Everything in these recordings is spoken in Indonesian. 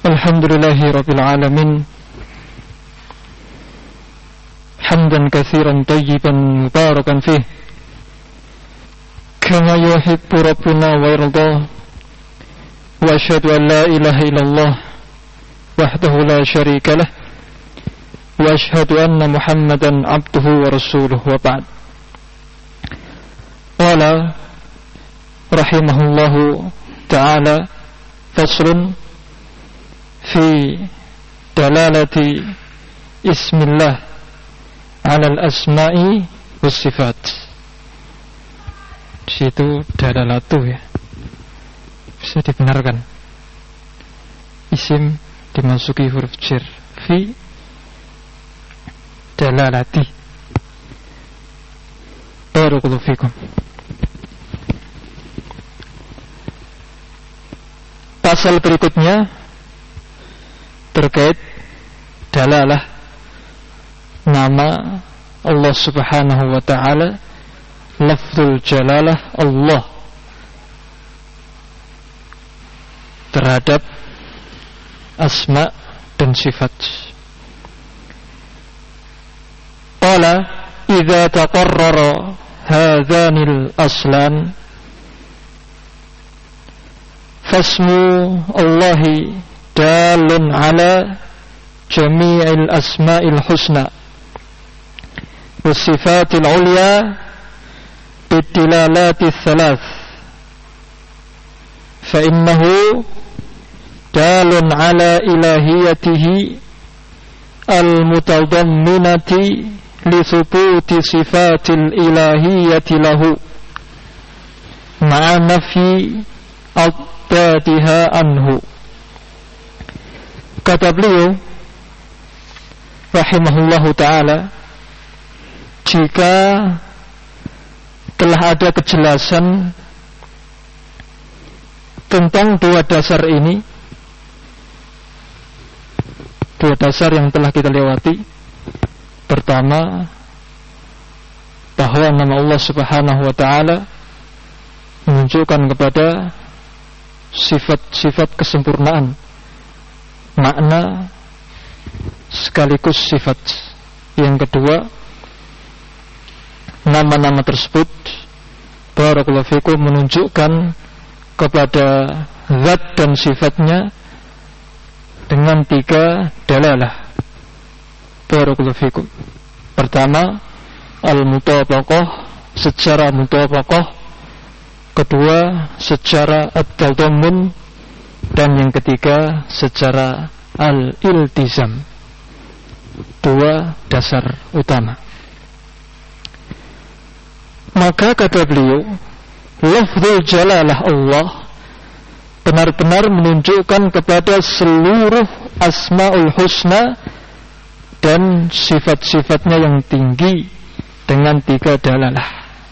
Alhamdulillahi Rabbil Alamin. Hamdan katsiran tayyiban mubarakan fih, kama yuhibbu Rabbuna wa yarda. Wa asyhadu an la ilaha illallah wahdahu la syarika lah, wa asyhadu anna Muhammadan abduhu wa rasuluhu, wa ba'd. Qala rahimahullahu ta'ala, faslun fi dalalati ismillah ala al-asma'i was sifat. Di situ dalalatu ya, bisa dibenarkan. Isim dimasuki huruf jar, fi dalalati. Barakallahu fikum. Pasal berikutnya terkait dalalah nama Allah Subhanahu wa ta'ala, lafzul jalalah Allah terhadap asma dan sifat. Qala idza taqarrara hadhanil aslan fasmu Allahi dalun ala jami'il asma'il husna was sifatil ulya biddilalati thalath, fa innahu dalun ala ilahiyatihi al-mutadamminati li thubuti sifatil ilahiyati lahu ma'a nafi abdadiha anhu. Kata beliau rahimahullahu ta'ala, jika telah ada kejelasan tentang dua dasar ini, dua dasar yang telah kita lewati. Pertama, bahwa nama Allah Subhanahu wa ta'ala menunjukkan kepada sifat-sifat kesempurnaan, makna sekaligus sifat. Yang kedua, nama-nama tersebut barakallahu fikum menunjukkan kepada zat dan sifatnya dengan tiga dalalah. Barakallahu fikum. Pertama, al-mutabaqah, secara mutabaqah. Kedua, secara at-tadammun. Dan yang ketiga, secara al-iltizam. Dua dasar utama. Maka kata beliau, lafzul jalalah Allah benar-benar menunjukkan kepada seluruh asma'ul husna dan sifat-sifatnya yang tinggi dengan tiga dalalah.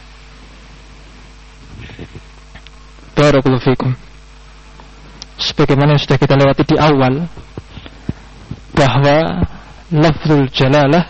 Barakallahu fikum. Sebagaimana yang sudah kita lewati di awal, bahwa lafzul jalalah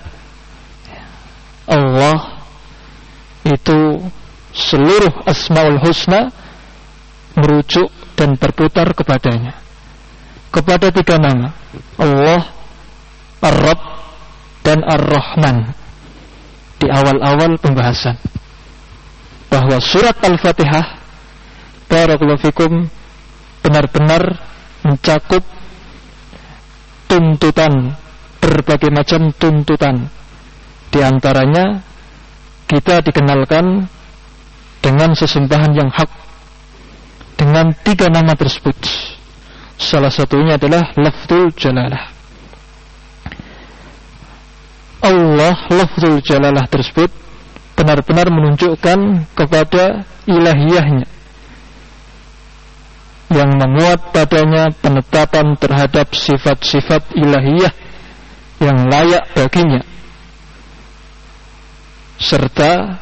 Allah itu seluruh asmaul husna merujuk dan berputar kepadanya, kepada tiga nama, Allah, Ar-Rabb dan Ar-Rahman. Di awal-awal pembahasan bahwa surat Al-Fatihah barakallahu fikum benar-benar mencakup tuntutan, berbagai macam tuntutan. Di antaranya kita dikenalkan dengan sesembahan yang hak dengan tiga nama tersebut. Salah satunya adalah lafzul jalalah Allah. Lafzul jalalah tersebut benar-benar menunjukkan kepada ilahiyahnya, yang memuat padanya penetapan terhadap sifat-sifat ilahiyah yang layak baginya, serta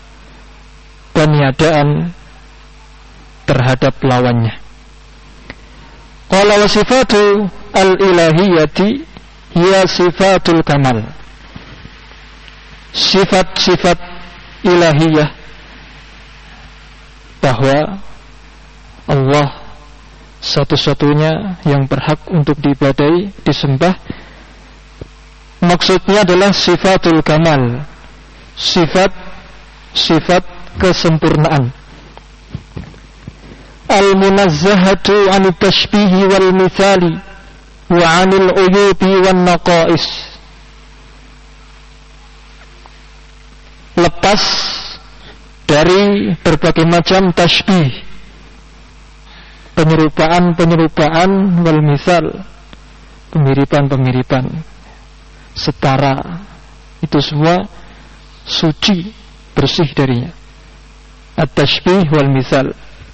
peniadaan terhadap lawannya. Qala wa sifatu al-ilahiyati hiya sifatul kamal. Sifat-sifat ilahiyah, bahwa Allah satu-satunya yang berhak untuk diibadahi, disembah. Maksudnya adalah sifatul kamal, sifat kesempurnaan. Al-munazzahatu 'anil tashbihi wal mithali wa 'anil uyubi wan naqais. Lepas dari berbagai macam tashbih, penyerupaan wal mithal, pemiripan, setara, itu semua suci, bersih darinya. At-tashbih wal mithal.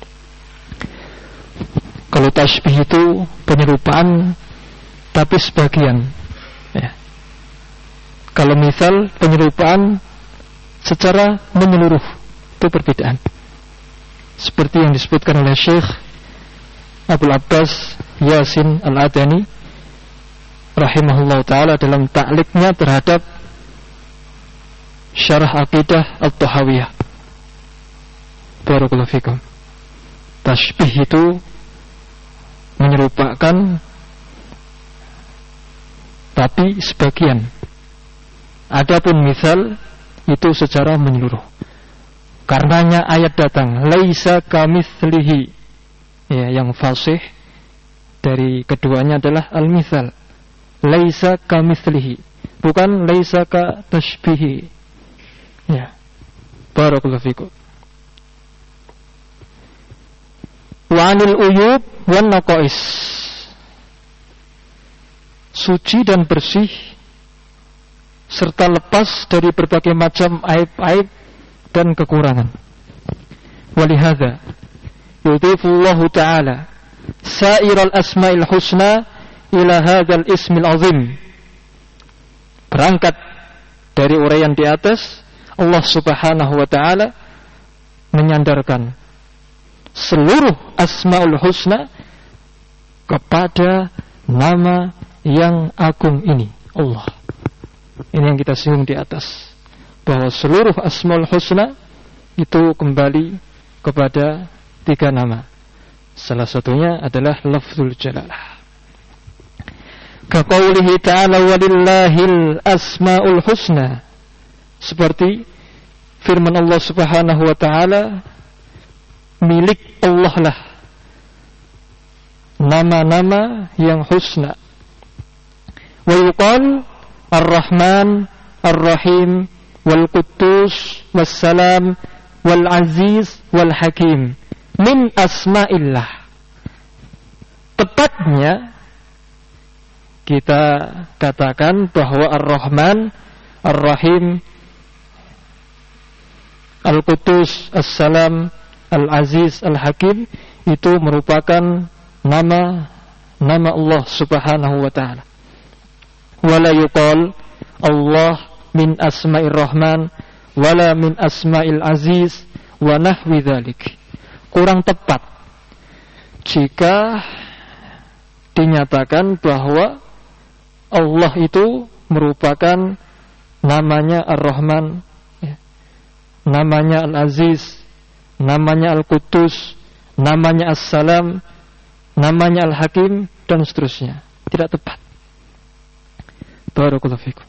Kalau tashbih itu penyerupaan tapi sebagian, ya. Kalau mithal penyerupaan secara menyeluruh, itu perbedaan. Seperti yang disebutkan oleh Syekh Abdul Abbas Yasin Al-Adani rahimahullah ta'ala dalam ta'liqnya terhadap Syarah Aqidah At-Tahawiyah. Barakallahu fikum. Tashbih itu menyerupakan tapi sebagian. Adapun misal itu secara menyeluruh. Karenanya ayat datang, laisa kamitslihi. Ya, yang fasih dari keduanya adalah al-mithal. Laisa kamitslihi, bukan laisa ka tashbihi. Ya. Barakallahu fikum. Wa 'anil uyub wan naqais. Suci dan bersih serta lepas dari berbagai macam aib-aib dan kekurangan. Walihada yudhifullahu ta'ala sa'iral asma'il husna ila hadzal ismil azim. Berangkat dari uraian di atas, Allah Subhanahu wa ta'ala menyandarkan seluruh asma'ul husna kepada nama yang agung ini, Allah. Ini yang kita singgung di atas, bahwa seluruh asma'ul husna itu kembali kepada 3 nama. Salah satunya adalah lafzul jalalah. Kaqaulihi ta'ala walillahil asma'ul husna. Seperti firman Allah Subhanahu wa ta'ala, milik Allah lah nama-nama yang husna. Wa yuqal Ar-Rahman, Ar-Rahim, Wal-Quddus, Wassalam, Wal-Aziz, Wal-Hakim min asma'illah. Tepatnya kita katakan bahwa Ar-Rahman, Ar-Rahim, Al-Quddus, As-Salam, Al-Aziz, Al-Hakim itu merupakan nama Allah Subhanahu wa ta'ala. Wala yuqal Allah min asma'ir Rahman wala min asma'il Aziz wa nahwi dzalik. Kurang tepat jika dinyatakan bahwa Allah itu merupakan namanya Ar-Rahman, namanya Al-Aziz, namanya Al-Quddus, namanya As-Salam, namanya Al-Hakim, dan seterusnya. Tidak tepat. Barakallahu fikum.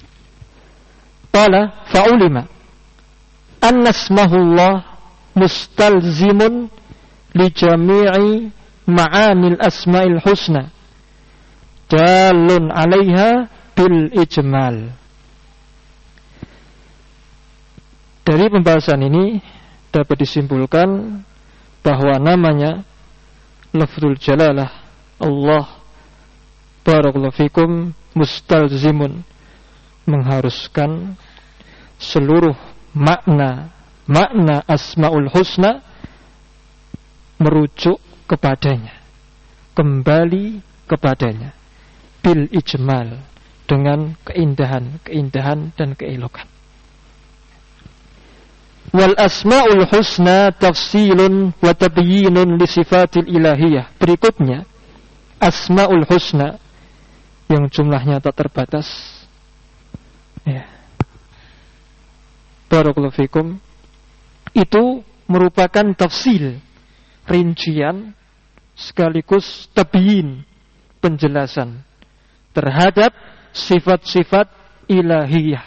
Qala fa'ulima anna ismahullah mustalzimun li jami'i ma'anil asma'il husna dalun 'alaiha bil ijmal. Dari pembahasan ini dapat disimpulkan bahwa namanya lafzul jalalah Allah, barakallahu fikum, mustalzimun, mengharuskan seluruh makna asmaul husna merujuk kepadanya, kembali kepadanya, bil ijmal, dengan keindahan dan keelokan. Wal asmaul husna tafsilun wa tabyinun li sifatil ilahiyah. Berikutnya asmaul husna yang jumlahnya tak terbatas, ya, barakallahu fikum, itu merupakan tafsil, rincian sekaligus tabyin, penjelasan terhadap sifat-sifat ilahiyah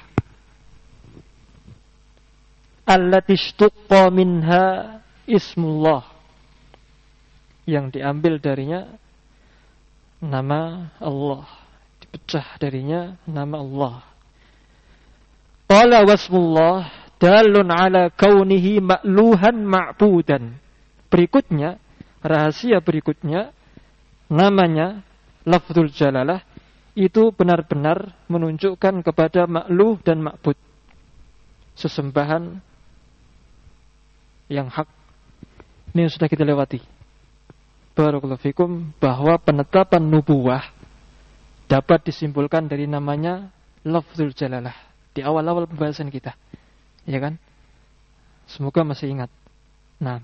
allati ishtuqqa minha ismullah, yang diambil darinya nama Allah, dipecah darinya nama Allah. Qala wasmullah dalun ala kaunihi ma'luhan ma'budan. Berikutnya, rahasia berikutnya, namanya lafzul jalalah itu benar-benar menunjukkan kepada ma'luh dan ma'bud, sesembahan yang hak. Ini yang sudah kita lewati, barakallahu fikum, bahwa penetapan nubuwah dapat disimpulkan dari namanya lafzul jalalah di awal-awal pembahasan kita, ya kan? Semoga masih ingat. Nah,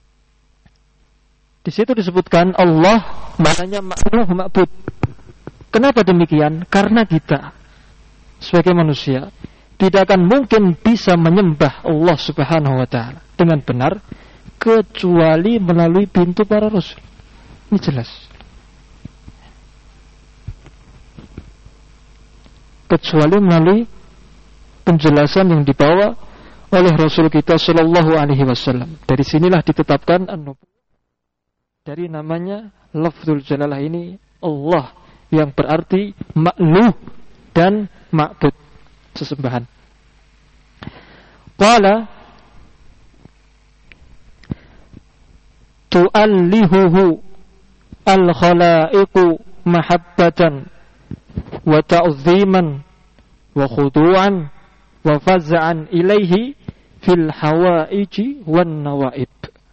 di situ disebutkan Allah maknanya ma'luh ma'bud. Kenapa demikian? Karena kita sebagai manusia tidak akan mungkin bisa menyembah Allah Subhanahu wa ta'ala dengan benar kecuali melalui pintu para rasul. Ini jelas. Kecuali melalui penjelasan yang dibawa oleh Rasul kita Shallallahu Alaihi Wasallam. Dari sinilah ditetapkan an-nubuwwah. Dari namanya lafzul jalalah ini Allah, yang berarti ma'luh dan ma'bud, sesembahan. Qala tu'allihuhu al-khalaiqu mahabbatan wa ta'ziman wa khudu'an wa faz'an ilaihi fil hawaiji wan nawaib.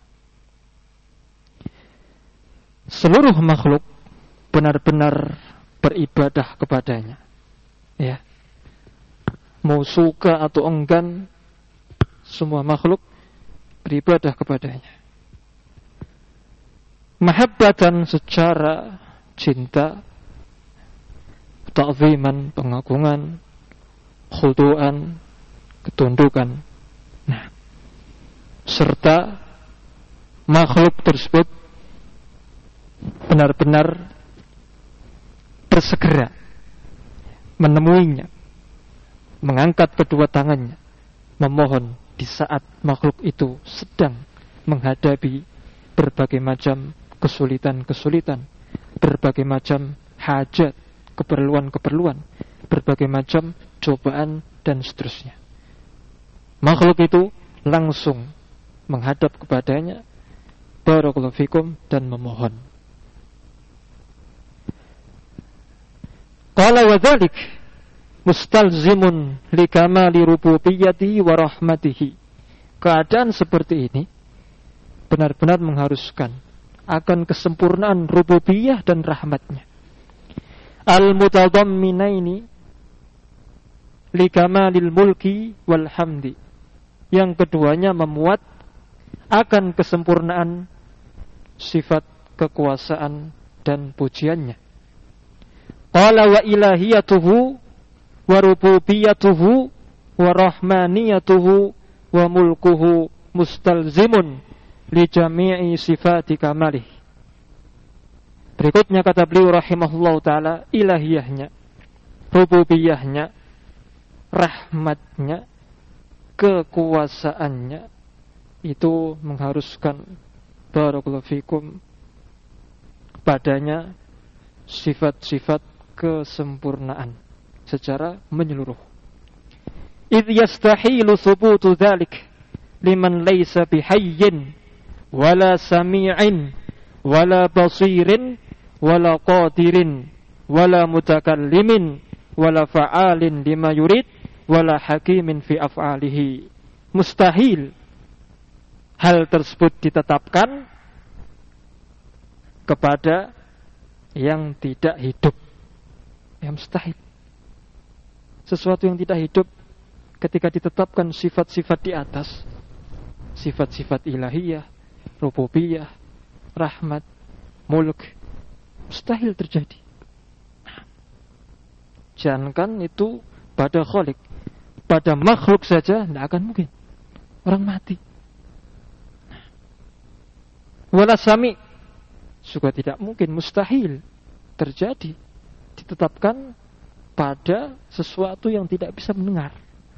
Seluruh makhluk benar-benar beribadah kepadanya, ya. Mau suka atau enggan, semua makhluk beribadah kepadanya. Mahabbatan secara cinta, ta'ziman pengagungan, khudu'an ketundukan. Nah, serta makhluk tersebut benar-benar bersegera menemuinya, mengangkat kedua tangannya, memohon di saat makhluk itu sedang menghadapi berbagai macam kesulitan-kesulitan, berbagai macam hajat, keperluan-keperluan, berbagai macam cobaan dan seterusnya. Makhluk itu langsung menghadap kepadanya, barakallahu fikum, dan memohon. Qala wa dzalik mustalzimun li kamali rububiyyatihi wa rahmatihi. Keadaan seperti ini benar-benar mengharuskan akan kesempurnaan rububiyah dan rahmatnya. Al-mutadamminaini li kamalil mulki wal hamdi. Yang keduanya memuat akan kesempurnaan sifat kekuasaan dan pujiannya. Qala wa ilahiyatuhu wa rububiyatuhu wa rahmaniyatuhu wa mulkuhu mustalzimun li jami'i sifati kamalih. Berikutnya kata beliau rahimahullah ta'ala, ilahiyahnya, rububiyahnya, rahmatnya, kekuasaannya itu mengharuskan, barakallahu fikum, padanya sifat-sifat kesempurnaan secara menyeluruh. Idh yastahilu thubutu dhalik liman laysa bihayyin wala sami'in wala basirin wala qadirin wala mutakallimin wala fa'alin lima yurid wala hakimin fi af'alihi. Mustahil hal tersebut ditetapkan kepada yang tidak hidup. Yang mustahil. Sesuatu yang tidak hidup ketika ditetapkan sifat-sifat di atas, sifat-sifat ilahiyah, rububiyah, rahmat, mulk, mustahil terjadi. Jangankan itu pada khalik, pada makhluk saja tidak akan mungkin. Orang mati. Wala sami, juga tidak mungkin, mustahil terjadi, ditetapkan pada sesuatu yang tidak bisa mendengar.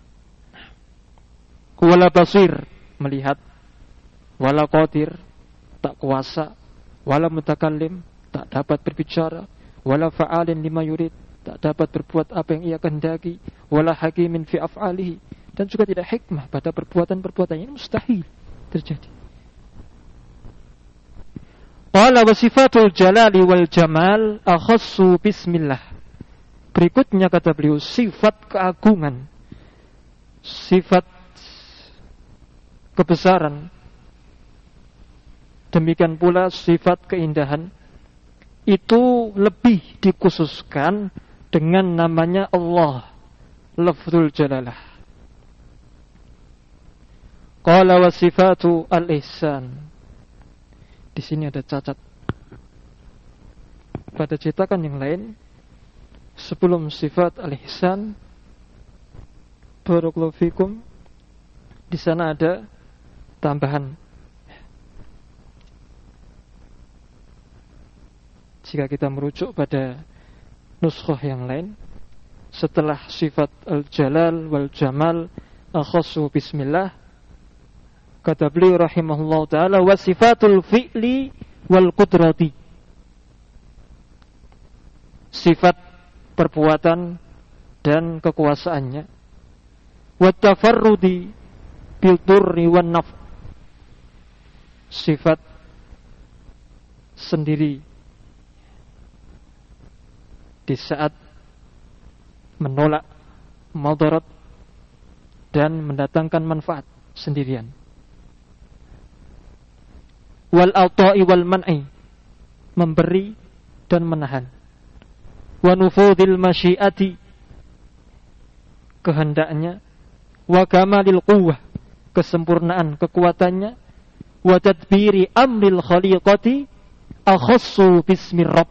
Wala basir, melihat, wala qadir, tak kuasa, wala mutakallim, tak dapat berbicara, wala fa'alin lima yurid, tak dapat berbuat apa yang ia kehendaki, wala hakimin fi af'alihi, dan juga tidak hikmah pada perbuatan-perbuatannya. Ini mustahil terjadi. Qala wa sifatul jalali wal jamal akhassu bismillah. Berikutnya kata beliau, sifat keagungan, sifat kebesaran, demikian pula sifat keindahan, itu lebih dikhususkan dengan namanya Allah, lafzul jalalah. Qala wa sifatu al-ihsan. Di sini ada cacat. Pada cetakan yang lain, sebelum sifat al-ihsan, barakallahu fikum, di sana ada tambahan. Jika kita merujuk pada nuskhah yang lain, setelah sifat al-jalal wal jamal akhassu bismillah, kata beliau rahimahullah ta'ala, wa sifatul fi'li wal qudrati. Sifat perbuatan dan kekuasaannya. Wa tafarrudi bil durri wan naf. Sifat sendiri di saat menolak madarat dan mendatangkan manfaat sendirian. Wal ata'i wal man'i, memberi dan menahan. Wa nufudil masyiati, kehendaknya. Wa kamalil quwwah, kesempurnaan kekuatannya. Wa tadbiri amril khaliqati akhassu bismi rabb,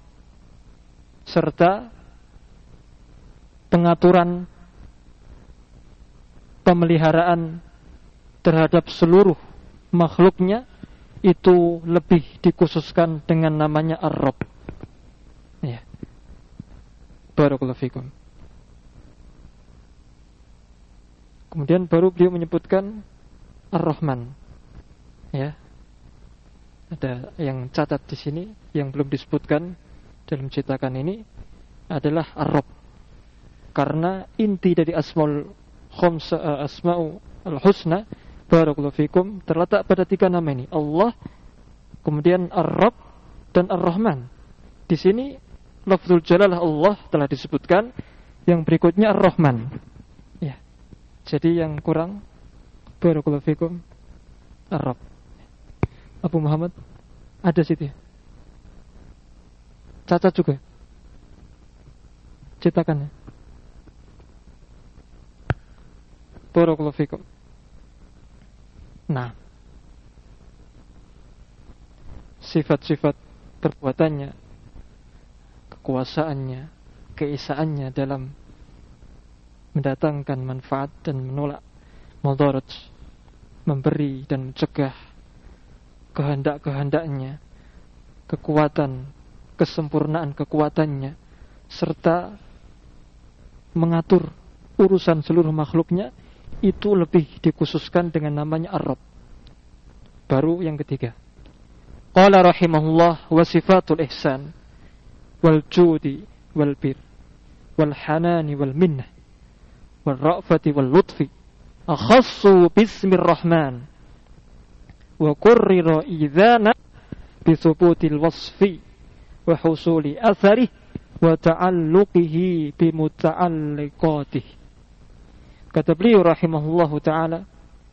serta pengaturan pemeliharaan terhadap seluruh makhluknya itu lebih dikhususkan dengan namanya Ar-Rabb. Ya. Barakallahu fikum. Kemudian baru beliau menyebutkan Ar-Rahman. Ya. Ada yang catat di sini yang belum disebutkan dalam cetakan ini adalah Ar-Rabb. Karena inti dari Asma'ul Husna, barakallahu fikum, terletak pada 3 nama ini. Allah, kemudian Ar-Rabb dan Ar-Rahman. Di sini lafzul jalalah Allah telah disebutkan, yang berikutnya Ar-Rahman. Ya. Jadi yang kurang, barakallahu fikum, Ar-Rabb. Abu Muhammad ada situ ya? Cacat juga cetakannya. Barakallahu fikum. Nah, sifat-sifat perbuatannya, kekuasaannya, keesaannya dalam mendatangkan manfaat dan menolak mudarat, memberi dan mencegah, kehendak-kehendaknya, kekuatan, kesempurnaan kekuatannya, serta mengatur urusan seluruh makhluknya, itu lebih dikhususkan dengan namanya Ar-Rabb. Baru yang ketiga, qala rahimahullah, wa sifatul ihsan wal judi wal bir wal hanani wal minnah wal ra'fati wal lutfi akhassu bismir rahman wa qurrira idhana bi thubutil wasfi wa husuli athari wa ta'alluqihi bi muta'alliqatihi. Kata beliau rahimahullahu ta'ala,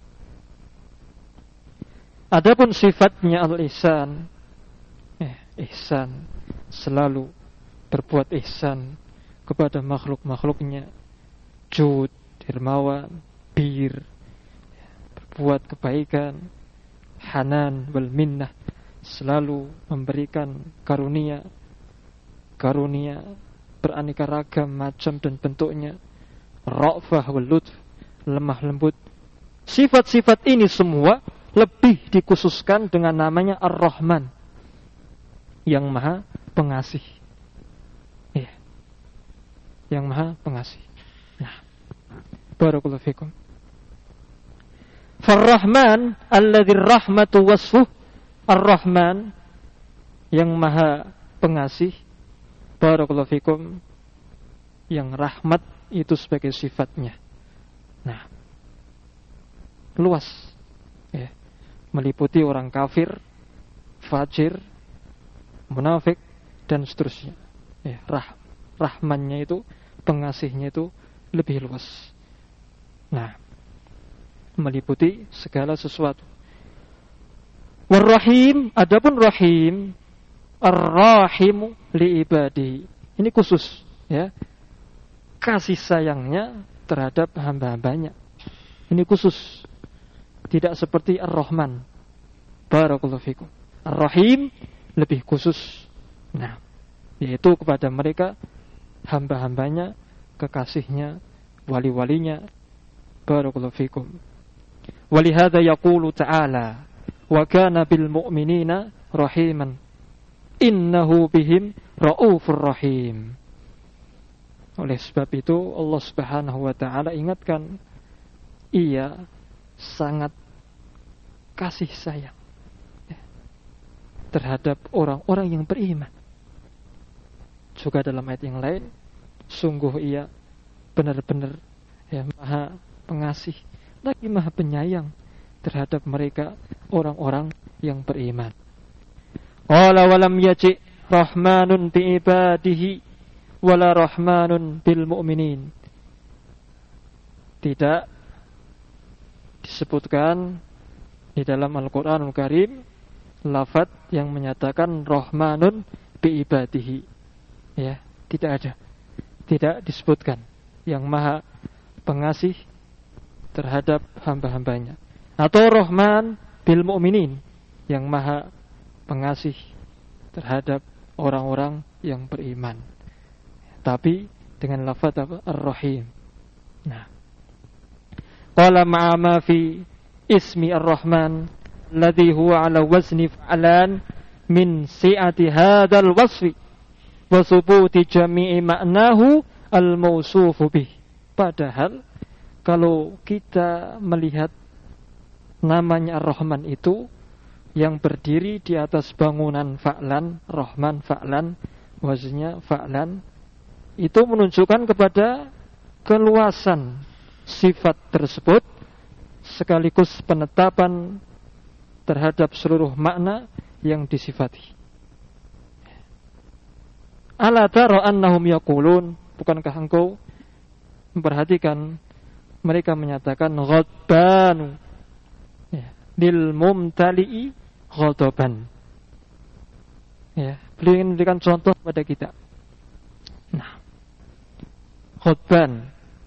adapun sifatnya al-ihsan, ihsan, selalu berbuat ihsan kepada makhluk-makhluknya, jud, dermawan, bir, berbuat kebaikan, hanan wal minnah, selalu memberikan karunia, karunia beraneka ragam macam dan bentuknya, ra'fah wal lutf, lemah lembut. Sifat-sifat ini semua lebih dikhususkan dengan namanya Ar-Rahman. yang maha pengasih. Iya. Yang maha pengasih. Nah, barakallahu fikum. Ar-Rahman alladzi rahmatu wasfuh. Ar-Rahman yang maha pengasih, barakallahu fikum, yang rahmat itu sebagai sifatnya. Nah, luas ya, meliputi orang kafir, fajir, munafik dan seterusnya. Ya, rahmannya itu, pengasihnya itu lebih luas. Nah, meliputi segala sesuatu. War-Rahim, adapun Rahim, Ar-Rahimu li ibadihi. Ini khusus ya. Kasih sayangnya terhadap hamba-hambanya. Ini khusus. Tidak seperti Ar-Rahman. Barakallahu fikum. Ar-Rahim lebih khusus. Nah, yaitu kepada mereka hamba-hambanya, kekasihnya, wali-walinya. Barakallahu fikum. Walihada yaqulu ta'ala wa kana bil mu'minina rahiman innahu bihim raufur rahim. Oleh sebab itu Allah Subhanahu wa taala ingatkan, Ia sangat kasih sayang terhadap orang-orang yang beriman. Juga dalam ayat yang lain, sungguh Ia benar-benar ya maha pengasih lagi maha penyayang terhadap mereka orang-orang yang beriman. Qala walam yaji rahmanun bi ibadihi wala rahmanun bil mu'minin. Tidak disebutkan di dalam Al-Qur'anul Karim lafaz yang menyatakan rahmanun bi ibadihi. Ya, tidak ada. Tidak disebutkan yang maha pengasih terhadap hamba-hambanya, atau Rahman bil mu'minin, yang maha pengasih terhadap orang-orang yang beriman, tapi dengan lafaz Ar-Rahim. Nah, qala ma'a ma fi ismi Ar-Rahman alladhi huwa ala wazni fa'lan min si'ati hadzal wasfi wa thubuti jami'i ma'nahu al-mawsufu bih. Padahal kalau kita melihat namanya Ar-Rahman itu yang berdiri di atas bangunan fa'lan, Rahman fa'lan, waznya fa'lan, itu menunjukkan kepada keluasan sifat tersebut sekaligus penetapan terhadap seluruh makna yang disifati. Ala tara annahum yaqulun, bukankah engkau memperhatikan mereka menyatakan ghadbanu ya, lil mumtali'i ghadaban. Ya, beliau ingin memberikan contoh pada kita. Nah, ghadban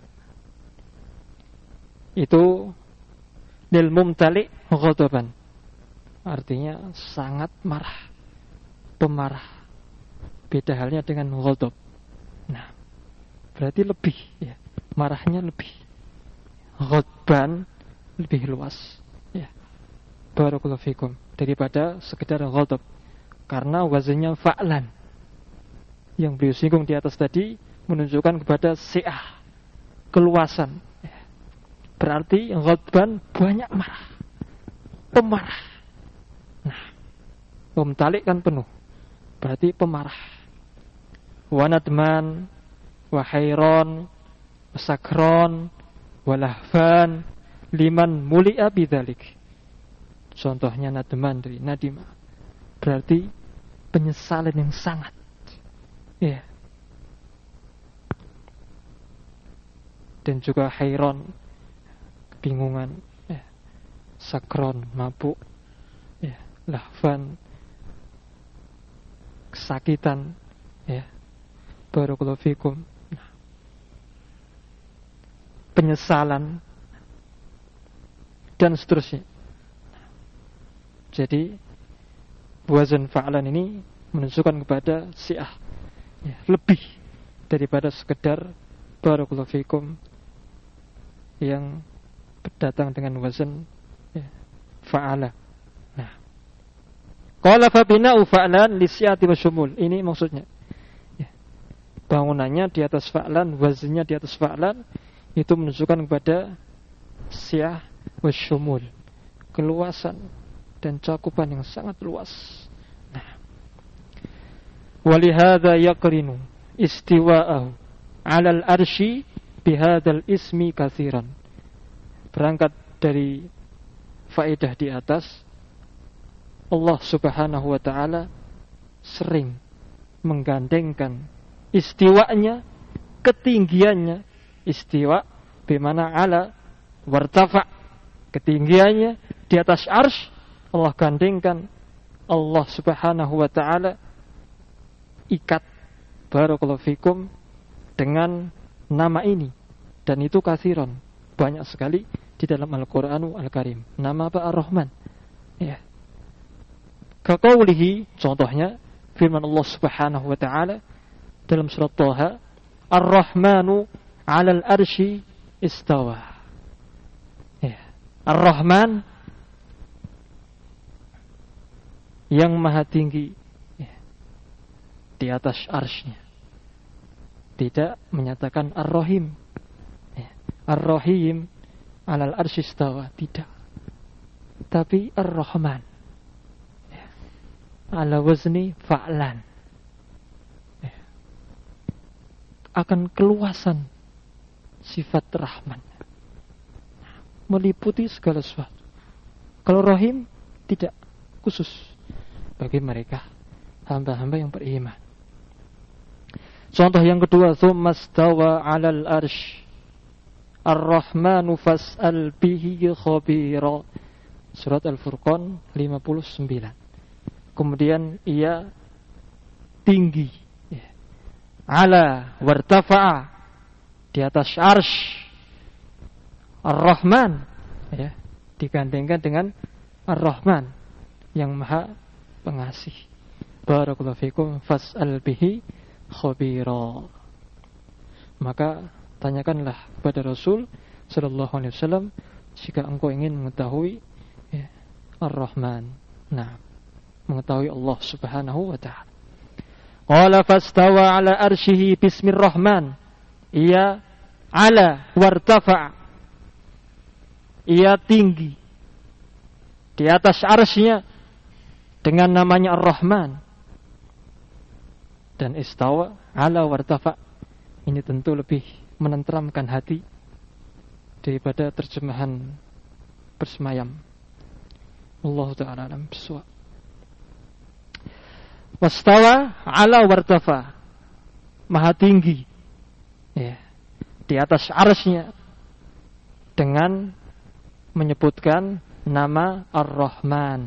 itu lil mumtali' ghadaban, artinya sangat marah, pemarah. Beda halnya dengan ghadab. Nah, berarti lebih ya, marahnya lebih. Ghadban lebih luas ya, barakallahu fikum, daripada sekedar ghadab, karena wazannya fa'lan yang beliau singgung di atas tadi menunjukkan kepada si'ah, keluasan ya. Berarti ghadban banyak marah, pemarah. Nah, mumtalik kan penuh, berarti pemarah. Wa nadman wa hayron wa sakron walahfan liman muli'a bidzalik. Contohnya nadman dari nadima, berarti penyesalan yang sangat ya. Dan juga hayron, kebingungan ya. Sakron, mabuk ya. Lahfan, kesakitan ya. Barakallahu fikum. Penyesalan dan seterusnya. Jadi wazan fa'lan ini menunjukkan kepada si'ah ya, lebih daripada sekedar barakallahu fikum yang datang dengan wazan ya, fa'ala. Nah, Qala fa bina'u fa'lan lisyati wasyumul. Ini maksudnya. Ya. Bangunannya di atas fa'lan, waznnya di atas fa'lan, itu menunjukkan kepada siyah wasyumul, keluasan dan cakupan yang sangat luas. Nah, walihada yaqrinu istiwa'ahu 'alal arsy bihadzal ismi katsiran. Berangkat dari faedah di atas, Allah Subhanahu wa ta'ala sering menggandengkan istiwanya, ketinggiannya. Istiwa bimana ala wartafa, ketinggiannya di atas arsy. Allah gandengkan, Allah Subhanahu wa ta'ala ikat, barakallahu fikum, dengan nama ini. Dan itu katsiran, banyak sekali di dalam Al-Qur'anul Karim. Nama apa? Ar-Rahman. Ya. Kaqaulihi, contohnya firman Allah Subhanahu wa ta'ala dalam surat Thaha, Ar-Rahmanu 'alal arsy istawa. Ya. Ar-Rahman yang maha tinggi, ya, di atas arsy-Nya. Tidak menyatakan Ar-Rahim. Ya. Ar-Rahim 'alal arsy istawa, tidak. Tapi Ar-Rahman ala wazni fa'lan, akan keluasan sifat Rahman, meliputi segala sesuatu. Kalau Rahim tidak, khusus bagi mereka hamba-hamba yang beriman. Contoh yang kedua, tsumma stawa 'alal arsy Ar-Rahmanu fas'al bihi khabira. Surat Al-Furqan 59. Kemudian ia tinggi, ya, ala wartafa'a, di atas arsy. Ar-Rahman, ya, digandengkan dengan Ar-Rahman yang maha pengasih. Barakallahu fikum, fas'al bihi khabira. Maka tanyakanlah kepada Rasul sallallahu alaihi wasallam jika engkau ingin mengetahui, ya, Ar-Rahman. Nah, mengetahui Allah Subhanahu wa ta'ala. Qala fastawa 'ala arsyihi bismir Rahman. Ia ala wartafa', ia tinggi di atas arsy-Nya dengan namanya Ar-Rahman. Dan istawa 'ala wartafa', ini tentu lebih menenteramkan hati daripada terjemahan bersemayam. Allah ta'ala alam bisawab. Wastawa 'ala wartafa, maha tinggi, ya, di atas arsy-Nya dengan menyebutkan nama Ar-Rahman.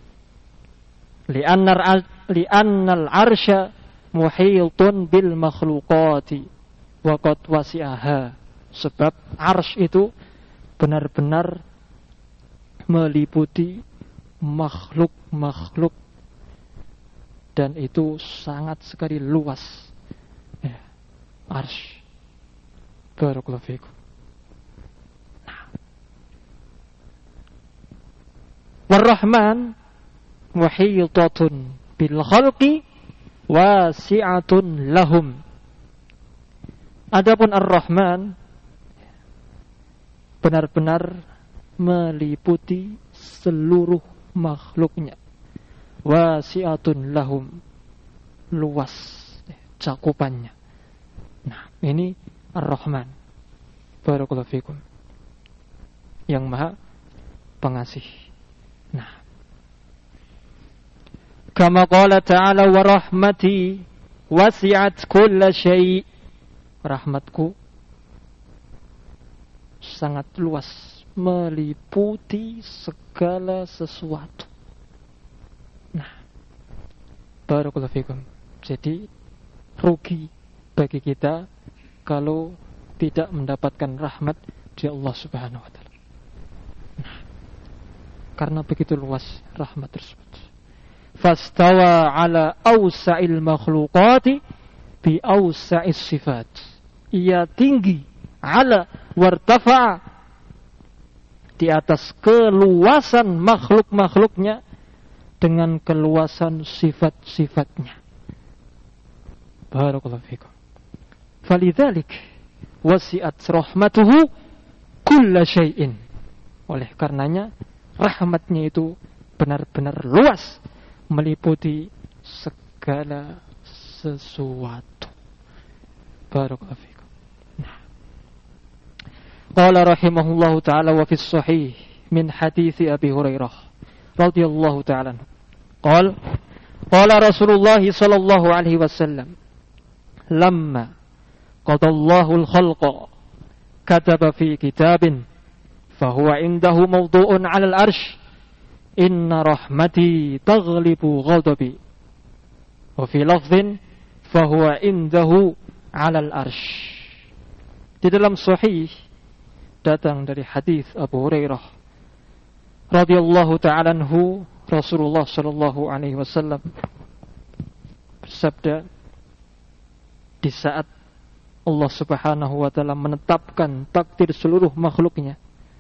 Li'annal arsya muhitun bil makhluqati wa qad wasi'aha. Sebab arsy itu benar-benar meliputi makhluk-makhluk, dan itu sangat sekali luas, ya, arsy. Barakallahu fikum. War-Rahman muhitatun bil khalqi wasi'atun lahum. Adapun Ar-Rahman benar-benar meliputi seluruh makhluknya. Wasi'atun lahum, luas cakupannya. Nah, ini Ar-Rahman, barakallahu fikum, yang maha pengasih. Nah, kama qala ta'ala wa rahmati wasi'at kulla syai'. Rahmatku sangat luas, meliputi segala sesuatu. Nah, barakallahu fikum. Jadi rugi bagi kita kalau tidak mendapatkan rahmat dari Allah Subhanahu wa ta'ala. Nah, karena begitu luas rahmat tersebut. Fastawa ala awsa'il makhluqati bi awsa'is sifat. Ia tinggi, ala wartafa'a, di atas keluasan makhluk-makhluknya dengan keluasan sifat-sifatnya. Barakallahu fikum. Falidzalik wasi'at rahmatuhu kulla syai'in. Oleh karenanya rahmatnya itu benar-benar luas, meliputi segala sesuatu. Barakallahu fikum. Qala rahimahullahu ta'ala wa fi sahih min hadithi Abi Hurairah radhiyallahu ta'ala qala Rasulullah sallallahu alaihi wasallam lamma qadallahu al-khalqa kataba fi kitabin fahuwa indahu mawdu'un 'ala al-'arsy inna rahmati taghlibu ghadabi wa fi lafdhin fahuwa indahu 'ala al-'arsy. Di dalam sahih datang dari hadis Abu Hurairah radhiyallahu ta'ala anhu, Rasulullah sallallahu alaihi wasallam bersabda, di saat Allah Subhanahu wa taala menetapkan takdir seluruh makhluknya,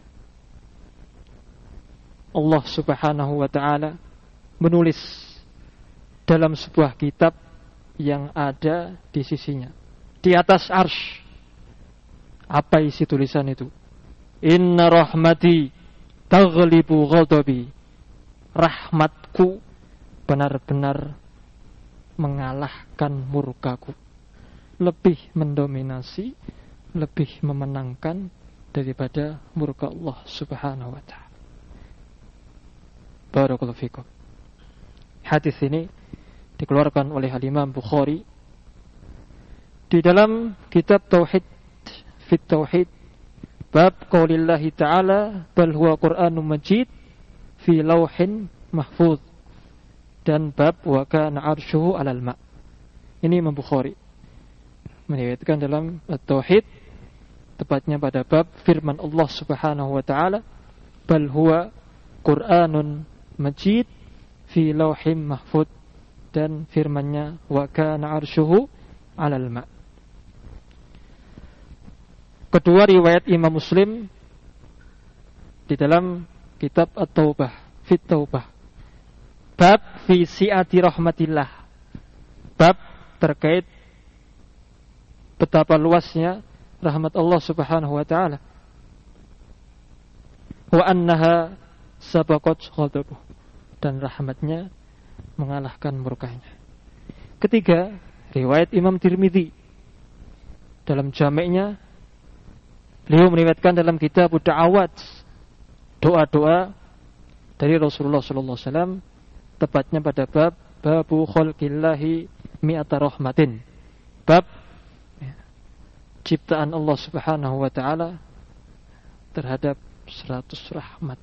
Allah Subhanahu wa taala menulis dalam sebuah kitab yang ada di sisinya, di atas arsy. Apa isi tulisan itu? Inna rahmati taghlibu ghadabi. Rahmatku benar-benar mengalahkan murkaku. Lebih mendominasi, lebih memenangkan daripada murka Allah Subhanahu wa ta'ala. Barakallahu fikum. Hadis ini dikeluarkan oleh Imam Bukhari di dalam kitab Tauhid, Fit Tauhid, bab qaulillahi ta'ala bal huwa Qur'anun Majid fi lauhin mahfuz, dan bab wa kana 'arshuhu 'alal ma'. Ini Imam Bukhari meriwayatkan dalam At-Tauhid, tepatnya pada bab firman Allah Subhanahu wa taala bal huwa Qur'anun Majid fi lauhin mahfuz, dan firmannya wa kana 'arshuhu 'alal ma'. Kedua riwayat Imam Muslim di dalam kitab At-Taubah, Fit Taubah, bab fi si'ati rahmatillah, bab terkait betapa luasnya rahmat Allah Subhanahu wa taala, wa annaha sabaqat ghadabuh, dan rahmatnya mengalahkan murkanya. Ketiga, riwayat Imam Tirmidzi dalam jami'nya, beliau meriwayatkan dalam kitab Da'awat, doa-doa dari Rasulullah sallallahu alaihi wasallam, tepatnya pada bab babu khalqillahi mi'ata rahmatin, bab ciptaan Allah Subhanahu wa taala terhadap 100 rahmat.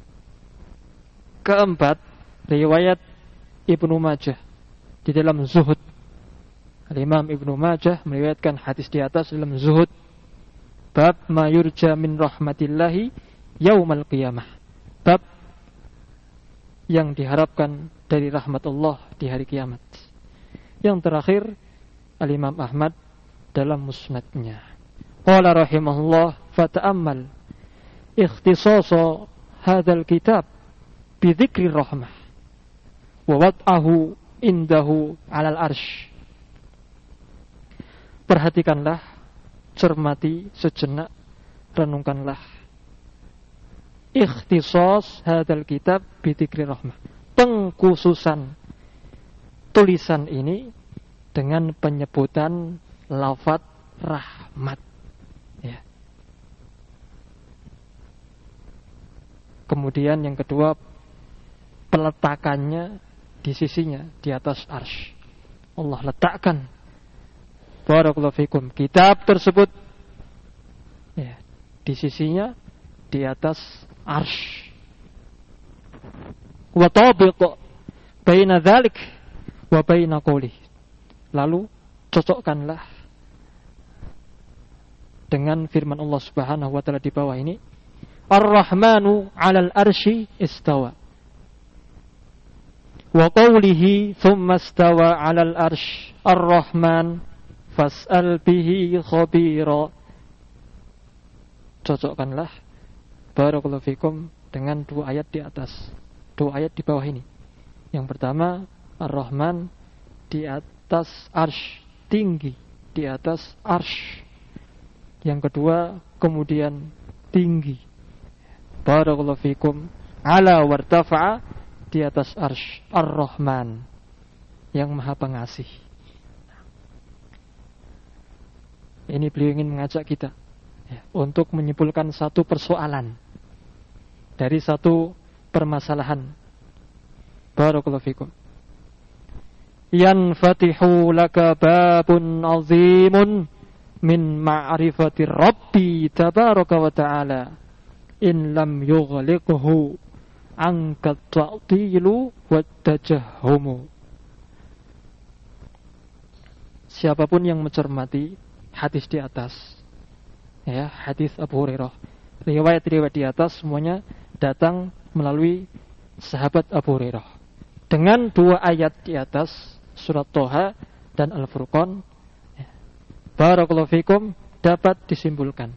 Keempat, riwayat Ibnu Majah di dalam Zuhud. Al-Imam Ibnu Majah meriwayatkan hadis di atas dalam Zuhud, bab ma yurja min rahmatillahi yaumal qiyamah, bab yang diharapkan dari rahmat Allah di hari kiamat. Yang terakhir, Al-Imam Ahmad dalam musnadnya. Qala rahimahullah fata'ammal ikhtisasa hadzal kitab bi dzikri rahmah wa wad'ahu indahu 'alal arsy. Perhatikanlah, cermati sejenak, renungkanlah ikhtisas hadzal kitab bi dzikri rahmah, pengkhususan tulisan ini dengan penyebutan lafaz rahmat, ya. Kemudian yang kedua, peletakannya di sisinya, di atas arsy. Allah letakkan, barakallahu fikum, kitab tersebut, ya, di sisinya, di atas arsy. Wa tabiq baina dzalik wa baina qoulih. Lalu cocokkanlah dengan firman Allah Subhanahu wa taala di bawah ini, Ar-Rahmanu 'alal arsy istawa. Wa qawlihi thumma istawa 'alal arsy Ar-Rahman fas'al bihi khabira. Cocokkanlah, barakallahu fikum, dengan dua ayat di atas, dua ayat di bawah ini. Yang pertama, Ar-Rahman di atas arsy, tinggi di atas arsy. Yang kedua, kemudian tinggi. Barakallahu fikum. Ala wartafa'a, di atas arsy. Ar-Rahman, yang Maha Pengasih. Ini beliau ingin mengajak kita untuk menyimpulkan satu persoalan dari satu permasalahan. Barakallahu fikum. Yanfatihu laka babun azimun min ma'rifati Rabbi tabaraka wa ta'ala in lam yughliqhu anka ta'tilu wa tajahhumu. Siapapun yang mencermati hadis di atas, ya, hadis Abu Hurairah, riwayat-riwayat di atas semuanya datang melalui sahabat Abu Hurairah dengan dua ayat di atas, surat Toha dan Al-Furqan. Barakallahu fikum, dapat disimpulkan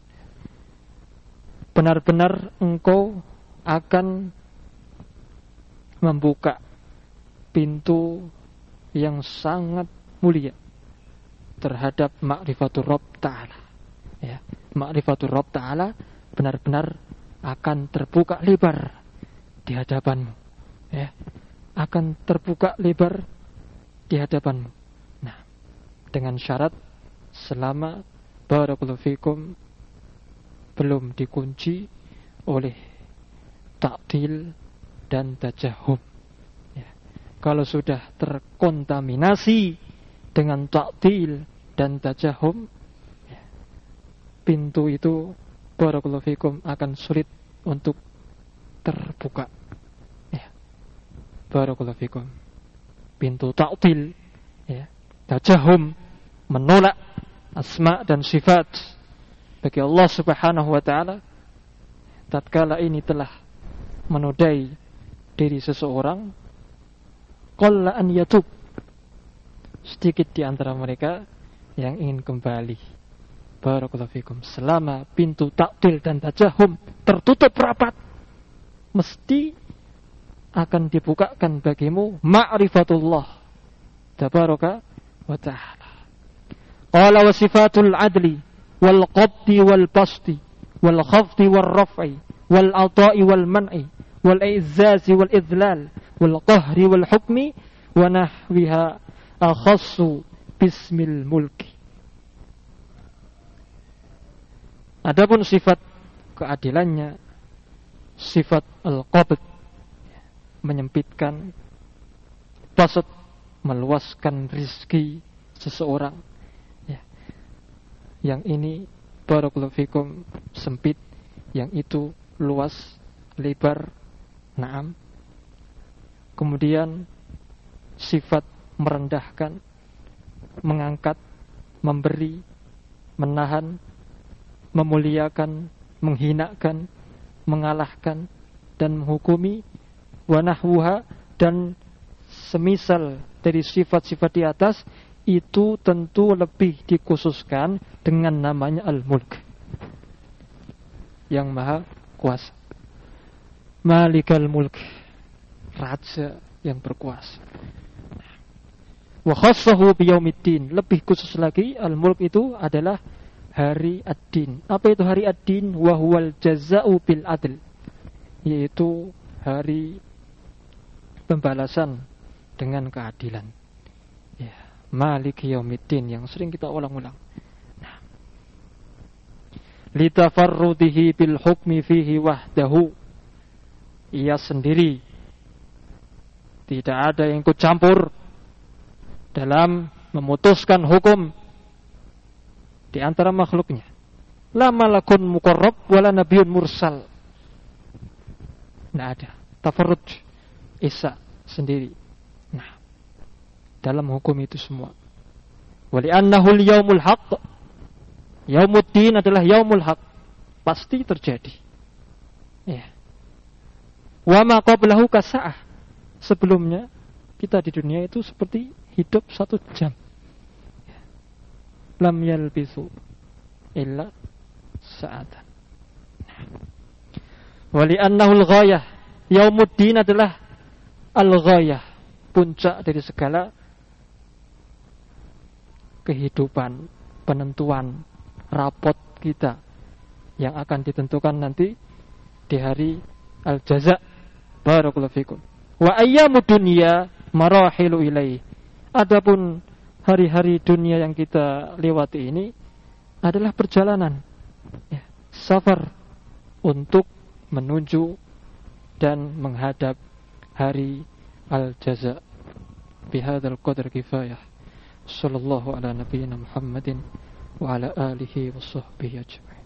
benar-benar engkau akan membuka pintu yang sangat mulia terhadap ma'rifatur Rabb Ta'ala. Ya, ma'rifatur Rabb Ta'ala benar-benar akan terbuka lebar di hadapanmu. Ya, akan terbuka lebar di hadapanmu. Nah, dengan syarat selama barakallahu fikum belum dikunci oleh ta'til dan tajahum. Ya, kalau sudah terkontaminasi dengan ta'til dan tajahum, ya, pintu itu barakallahu fikum akan sulit untuk terbuka. Ya, barakallahu fikum. Pintu ta'til, ya, tajahum, menolak asma dan sifat bagi Allah Subhanahu wa ta'ala, tatkala ini telah menodai diri seseorang, qalla an yatub, sedikit di antara mereka yang ingin kembali. Barakallahu fikum. Selama pintu ta'til dan tajahum tertutup rapat, mesti akan dibukakan bagimu ma'rifatullah tabaraka wa ta'ala. Qala wa sifatul adli wal qabdi wal basti wal khafdi wal raf'i wal ata'i wal man'i wal i'zazi wal idlal wal qahri wal hukmi wa nahwiha akhassu bismil mulki. Adapun sifat keadilannya, sifat al-qabd, menyempitkan, basat, meluaskan rizki seseorang, ya. Yang ini barakallahu fikum sempit, yang itu luas, lebar, na'am. Kemudian sifat merendahkan, mengangkat, memberi, menahan, memuliakan, menghinakan, mengalahkan, dan menghukumi, wa nahwuha, dan semisal dari sifat-sifat di atas, itu tentu lebih dikhususkan dengan namanya al-mulk, yang maha kuasa. Malikal mulk, raja yang berkuasa. Wa khassahu biyaumiddin, lebih khusus lagi al-mulk itu adalah hari ad-din. Apa itu hari ad-din? Wa huwal jazaa'u bil adl, yaitu hari pembalasan dengan keadilan. Ya, Maliki yaumiddin yang sering kita ulang-ulang. Nah, litafarrudihi bil hukmi fihi wahdahu, ia sendiri, tidak ada yang ikut campur dalam memutuskan hukum di antara makhluknya. La malakun muqarrab wala nabiyyun mursal. Tidak ada. Tafarrud Isa sendiri. Nah, dalam hukum itu semua. Wali annahul yaumul haq, yaumuddin adalah yaumul haq, pasti terjadi. Ya. Wa ma qablahu kasa'ah, sebelumnya kita di dunia itu seperti hidup 1 jam. Lam yalbisu illa sa'atan. Wali annahul ghayah, yaumuddin adalah al-ghayah, puncak dari segala kehidupan, penentuan rapot kita yang akan ditentukan nanti di hari al-jaza. Barakallahu fikum. Wa ayyamud dunya marahilu ilaih. Adapun hari-hari dunia yang kita lewati ini adalah perjalanan, ya, safar untuk menuju dan menghadap hari al-jaza. Bihadzal qadar kifayah. Sallallahu ala nabiyyina Muhammadin wa ala alihi wa sahbihi ajma'in.